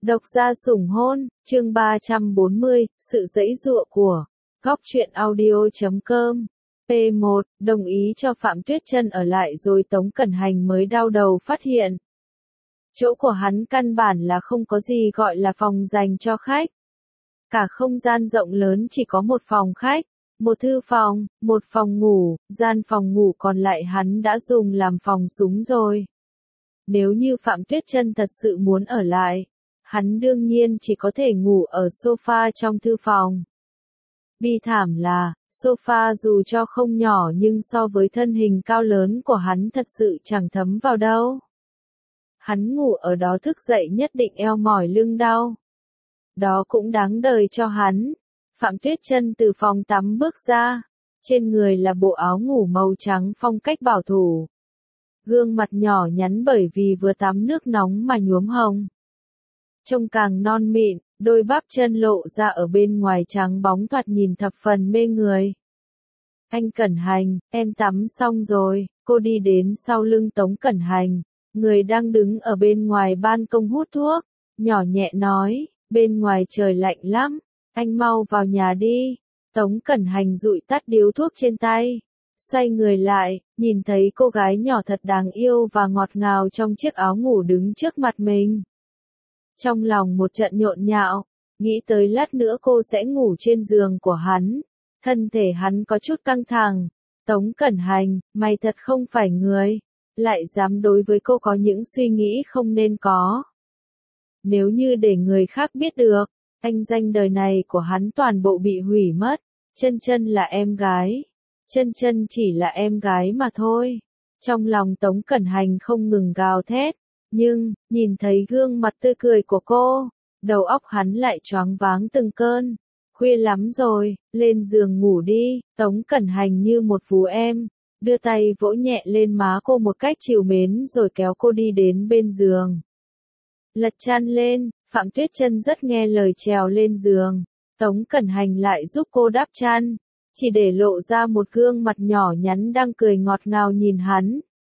Độc gia sủng hôn, chương 340, sự giãy giụa của Góc truyện audio.com. P1, đồng ý cho Phạm Tuyết Chân ở lại rồi Tống Cẩn Hành mới đau đầu phát hiện. Chỗ của hắn căn bản là không có gì gọi là phòng dành cho khách. Cả không gian rộng lớn chỉ có một phòng khách, một thư phòng, một phòng ngủ, gian phòng ngủ còn lại hắn đã dùng làm phòng súng rồi. Nếu như Phạm Tuyết Chân thật sự muốn ở lại, hắn đương nhiên chỉ có thể ngủ ở sofa trong thư phòng. Bi thảm là, sofa dù cho không nhỏ nhưng so với thân hình cao lớn của hắn thật sự chẳng thấm vào đâu. Hắn ngủ ở đó thức dậy nhất định eo mỏi lưng đau. Đó cũng đáng đời cho hắn. Phạm Tuyết Chân từ phòng tắm bước ra, trên người là bộ áo ngủ màu trắng phong cách bảo thủ. Gương mặt nhỏ nhắn bởi vì vừa tắm nước nóng mà nhuốm hồng. Trông càng non mịn, đôi bắp chân lộ ra ở bên ngoài trắng bóng thoạt nhìn thập phần mê người. Anh Cẩn Hành, em tắm xong rồi, cô đi đến sau lưng Tống Cẩn Hành, người đang đứng ở bên ngoài ban công hút thuốc, nhỏ nhẹ nói, bên ngoài trời lạnh lắm, anh mau vào nhà đi. Tống Cẩn Hành dụi tắt điếu thuốc trên tay, xoay người lại, nhìn thấy cô gái nhỏ thật đáng yêu và ngọt ngào trong chiếc áo ngủ đứng trước mặt mình. Trong lòng một trận nhộn nhạo, nghĩ tới lát nữa cô sẽ ngủ trên giường của hắn. Thân thể hắn có chút căng thẳng. Tống Cẩn Hành, mày thật không phải người, lại dám đối với cô có những suy nghĩ không nên có. Nếu như để người khác biết được, anh danh đời này của hắn toàn bộ bị hủy mất. Chân Chân là em gái. Chân Chân chỉ là em gái mà thôi. Trong lòng Tống Cẩn Hành không ngừng gào thét. Nhưng, nhìn thấy gương mặt tươi cười của cô, đầu óc hắn lại choáng váng từng cơn. Khuya lắm rồi, lên giường ngủ đi. Tống Cẩn Hành như một phú em, đưa tay vỗ nhẹ lên má cô một cách trìu mến rồi kéo cô đi đến bên giường. Lật chăn lên, Phạm Tuyết Chân rất nghe lời trèo lên giường. Tống Cẩn Hành lại giúp cô đắp chăn, chỉ để lộ ra một gương mặt nhỏ nhắn đang cười ngọt ngào nhìn hắn.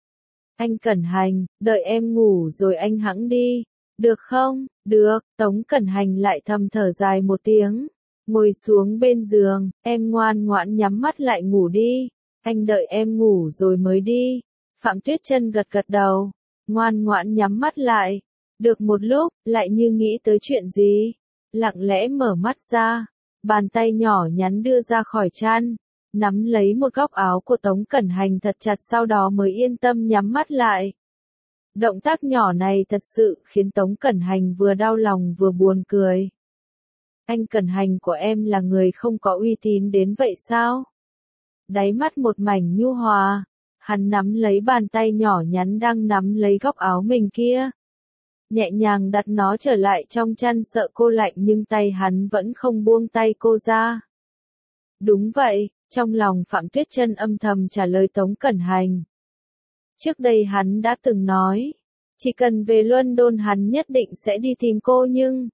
Anh Cẩn Hành, đợi em ngủ rồi anh hẵng đi. Được không? Được. Tống Cẩn Hành lại thầm thở dài một tiếng. Ngồi xuống bên giường, em ngoan ngoãn nhắm mắt lại ngủ đi. Anh đợi em ngủ rồi mới đi. Phạm Tuyết Chân gật gật đầu, ngoan ngoãn nhắm mắt lại. Được một lúc, lại như nghĩ tới chuyện gì, lặng lẽ mở mắt ra. Bàn tay nhỏ nhắn đưa ra khỏi chăn, nắm lấy một góc áo của Tống Cẩn Hành thật chặt, sau đó mới yên tâm nhắm mắt lại. Động tác nhỏ này thật sự khiến Tống Cẩn Hành vừa đau lòng vừa buồn cười. Anh Cẩn Hành của em là người không có uy tín đến vậy sao? Đáy mắt một mảnh nhu hòa, hắn nắm lấy bàn tay nhỏ nhắn đang nắm lấy góc áo mình kia. Nhẹ nhàng đặt nó trở lại trong chăn, sợ cô lạnh nhưng tay hắn vẫn không buông tay cô ra. Đúng vậy, trong lòng Phạm Tuyết Chân âm thầm trả lời Tống Cẩn Hành. Trước đây hắn đã từng nói, chỉ cần về London hắn nhất định sẽ đi tìm cô nhưng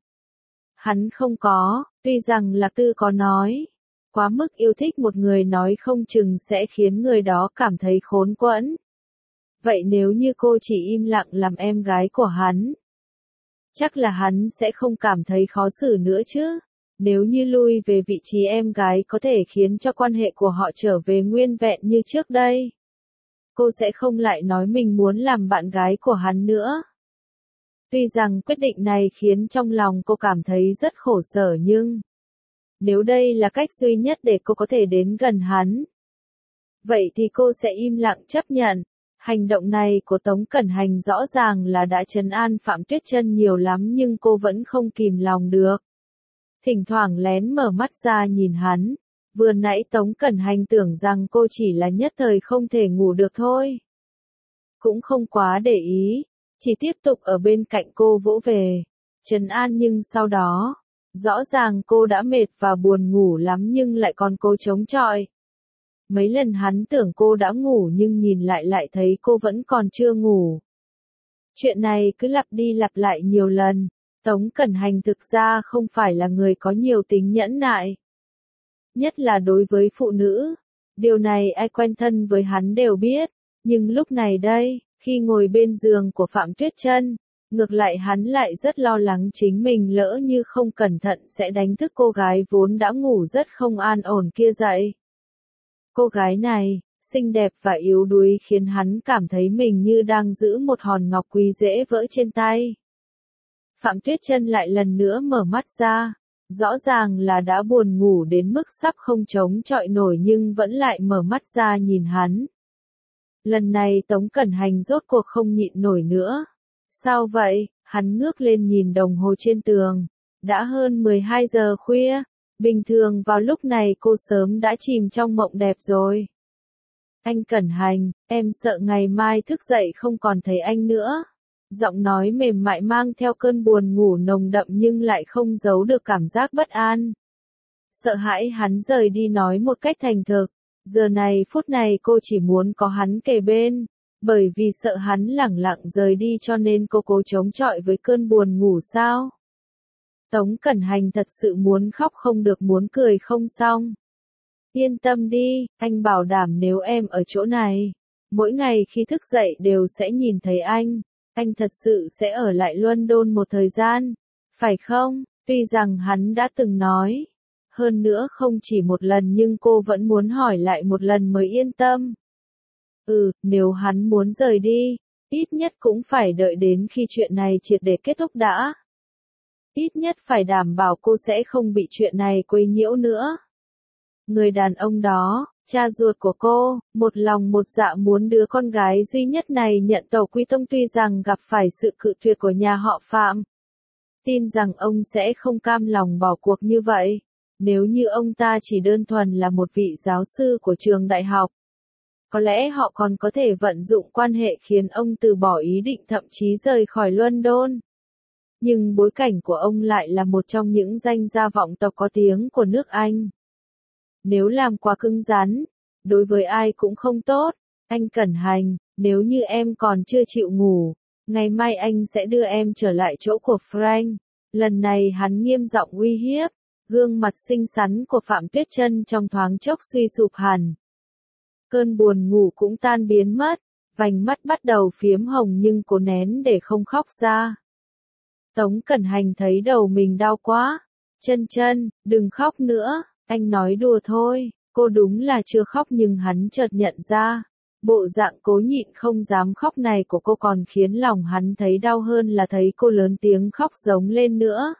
hắn không có. Tuy rằng Lạc Tư có nói, quá mức yêu thích một người nói không chừng sẽ khiến người đó cảm thấy khốn quẫn. Vậy nếu như cô chỉ im lặng làm em gái của hắn, chắc là hắn sẽ không cảm thấy khó xử nữa chứ. Nếu như lui về vị trí em gái có thể khiến cho quan hệ của họ trở về nguyên vẹn như trước đây, cô sẽ không lại nói mình muốn làm bạn gái của hắn nữa. Tuy rằng quyết định này khiến trong lòng cô cảm thấy rất khổ sở nhưng nếu đây là cách duy nhất để cô có thể đến gần hắn, vậy thì cô sẽ im lặng chấp nhận. Hành động này của Tống Cẩn Hành rõ ràng là đã trấn an Phạm Tuyết Chân nhiều lắm nhưng cô vẫn không kìm lòng được. Thỉnh thoảng lén mở mắt ra nhìn hắn. Vừa nãy Tống Cẩn Hành tưởng rằng cô chỉ là nhất thời không thể ngủ được thôi. Cũng không quá để ý, chỉ tiếp tục ở bên cạnh cô vỗ về, trấn an, nhưng sau đó, rõ ràng cô đã mệt và buồn ngủ lắm nhưng lại còn cố chống chọi. Mấy lần hắn tưởng cô đã ngủ nhưng nhìn lại thấy cô vẫn còn chưa ngủ. Chuyện này cứ lặp đi lặp lại nhiều lần. Tống Cẩn Hành thực ra không phải là người có nhiều tính nhẫn nại. Nhất là đối với phụ nữ. Điều này ai quen thân với hắn đều biết. Nhưng lúc này đây, khi ngồi bên giường của Phạm Tuyết Chân, Ngược lại hắn lại rất lo lắng chính mình lỡ như không cẩn thận sẽ đánh thức cô gái vốn đã ngủ rất không an ổn kia dậy. Cô gái này, xinh đẹp và yếu đuối khiến hắn cảm thấy mình như đang giữ một hòn ngọc quý dễ vỡ trên tay. Phạm Tuyết Chân lại lần nữa mở mắt ra, rõ ràng là đã buồn ngủ đến mức sắp không chống chọi nổi nhưng vẫn lại mở mắt ra nhìn hắn. Lần này Tống Cẩn Hành rốt cuộc không nhịn nổi nữa. Sao vậy? Hắn ngước lên nhìn đồng hồ trên tường. Đã hơn 12 giờ khuya, bình thường vào lúc này cô sớm đã chìm trong mộng đẹp rồi. Anh Cẩn Hành, em sợ ngày mai thức dậy không còn thấy anh nữa. Giọng nói mềm mại mang theo cơn buồn ngủ nồng đậm nhưng lại không giấu được cảm giác bất an. Sợ hãi hắn rời đi nói một cách thành thực. Giờ này phút này cô chỉ muốn có hắn kề bên. Bởi vì sợ hắn lẳng lặng rời đi cho nên cô cố chống chọi với cơn buồn ngủ sao? Tống Cẩn Hành thật sự muốn khóc không được muốn cười không xong. Yên tâm đi, anh bảo đảm nếu em ở chỗ này, mỗi ngày khi thức dậy đều sẽ nhìn thấy anh thật sự sẽ ở lại London một thời gian, phải không? Tuy rằng hắn đã từng nói, hơn nữa không chỉ một lần nhưng cô vẫn muốn hỏi lại một lần mới yên tâm. Nếu hắn muốn rời đi, ít nhất cũng phải đợi đến khi chuyện này triệt để kết thúc đã. Ít nhất phải đảm bảo cô sẽ không bị chuyện này quấy nhiễu nữa. Người đàn ông đó, cha ruột của cô, một lòng một dạ muốn đứa con gái duy nhất này nhận tàu quy tông tuy rằng gặp phải sự cự tuyệt của nhà họ Phạm. Tin rằng ông sẽ không cam lòng bỏ cuộc như vậy, nếu như ông ta chỉ đơn thuần là một vị giáo sư của trường đại học. Có lẽ họ còn có thể vận dụng quan hệ khiến ông từ bỏ ý định thậm chí rời khỏi London. Nhưng bối cảnh của ông lại là một trong những danh gia vọng tộc có tiếng của nước Anh. Nếu làm quá cứng rắn, đối với ai cũng không tốt. Anh Cẩn Hành, nếu như em còn chưa chịu ngủ, ngày mai anh sẽ đưa em trở lại chỗ của Frank. Lần này hắn nghiêm giọng uy hiếp, gương mặt xinh xắn của Phạm Tuyết Chân trong thoáng chốc suy sụp hẳn. Cơn buồn ngủ cũng tan biến mất, vành mắt bắt đầu phiếm hồng nhưng cố nén để không khóc ra. Tống Cẩn Hành thấy đầu mình đau quá. Chân Chân, đừng khóc nữa, anh nói đùa thôi. Cô đúng là chưa khóc nhưng hắn chợt nhận ra. Bộ dạng cố nhịn không dám khóc này của cô còn khiến lòng hắn thấy đau hơn là thấy cô lớn tiếng khóc giống lên nữa.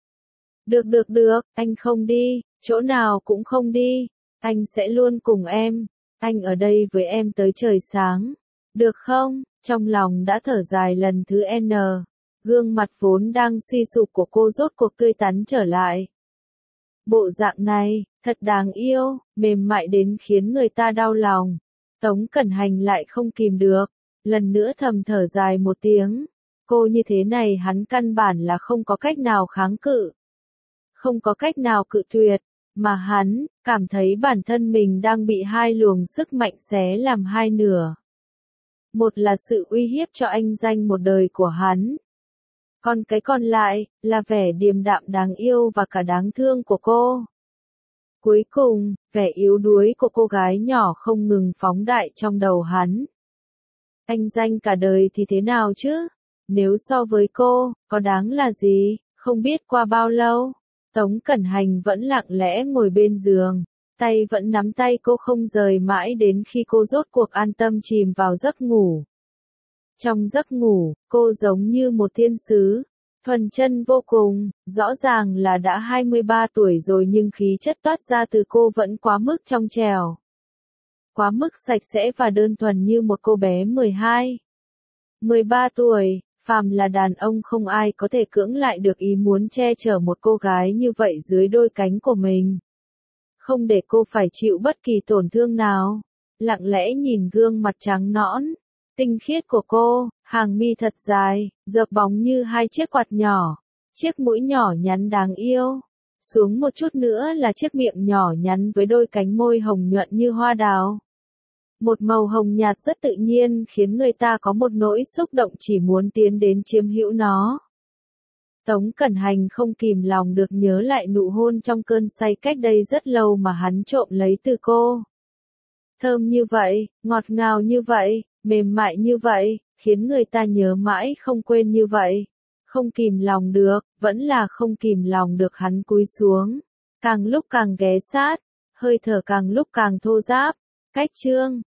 Được, anh không đi, chỗ nào cũng không đi. Anh sẽ luôn cùng em. Anh ở đây với em tới trời sáng. Được không? Trong lòng đã thở dài lần thứ N. Gương mặt vốn đang suy sụp của cô rốt cuộc tươi tắn trở lại. Bộ dạng này, thật đáng yêu, mềm mại đến khiến người ta đau lòng. Tống Cẩn Hành lại không kìm được, lần nữa thầm thở dài một tiếng. Cô như thế này hắn căn bản là không có cách nào kháng cự. Không có cách nào cự tuyệt, mà hắn, cảm thấy bản thân mình đang bị hai luồng sức mạnh xé làm hai nửa. Một là sự uy hiếp cho anh danh một đời của hắn. Còn cái còn lại, là vẻ điềm đạm đáng yêu và cả đáng thương của cô. Cuối cùng, vẻ yếu đuối của cô gái nhỏ không ngừng phóng đại trong đầu hắn. Anh danh cả đời thì thế nào chứ? Nếu so với cô, có đáng là gì? Không biết qua bao lâu, Tống Cẩn Hành vẫn lặng lẽ ngồi bên giường, tay vẫn nắm tay cô không rời mãi đến khi cô rốt cuộc an tâm chìm vào giấc ngủ. Trong giấc ngủ, cô giống như một thiên sứ, thuần chân vô cùng, rõ ràng là đã 23 tuổi rồi nhưng khí chất toát ra từ cô vẫn quá mức trong trẻo. Quá mức sạch sẽ và đơn thuần như một cô bé 13 tuổi, phàm là đàn ông không ai có thể cưỡng lại được ý muốn che chở một cô gái như vậy dưới đôi cánh của mình. Không để cô phải chịu bất kỳ tổn thương nào. Lặng lẽ nhìn gương mặt trắng nõn, tinh khiết của cô, hàng mi thật dài, dợp bóng như hai chiếc quạt nhỏ, chiếc mũi nhỏ nhắn đáng yêu. Xuống một chút nữa là chiếc miệng nhỏ nhắn với đôi cánh môi hồng nhuận như hoa đào. Một màu hồng nhạt rất tự nhiên khiến người ta có một nỗi xúc động chỉ muốn tiến đến chiếm hữu nó. Tống Cẩn Hành không kìm lòng được nhớ lại nụ hôn trong cơn say cách đây rất lâu mà hắn trộm lấy từ cô. Thơm như vậy, ngọt ngào như vậy, mềm mại như vậy, khiến người ta nhớ mãi không quên như vậy. Không kìm lòng được, vẫn là không kìm lòng được hắn cúi xuống, càng lúc càng ghé sát, hơi thở càng lúc càng thô ráp. Cách chương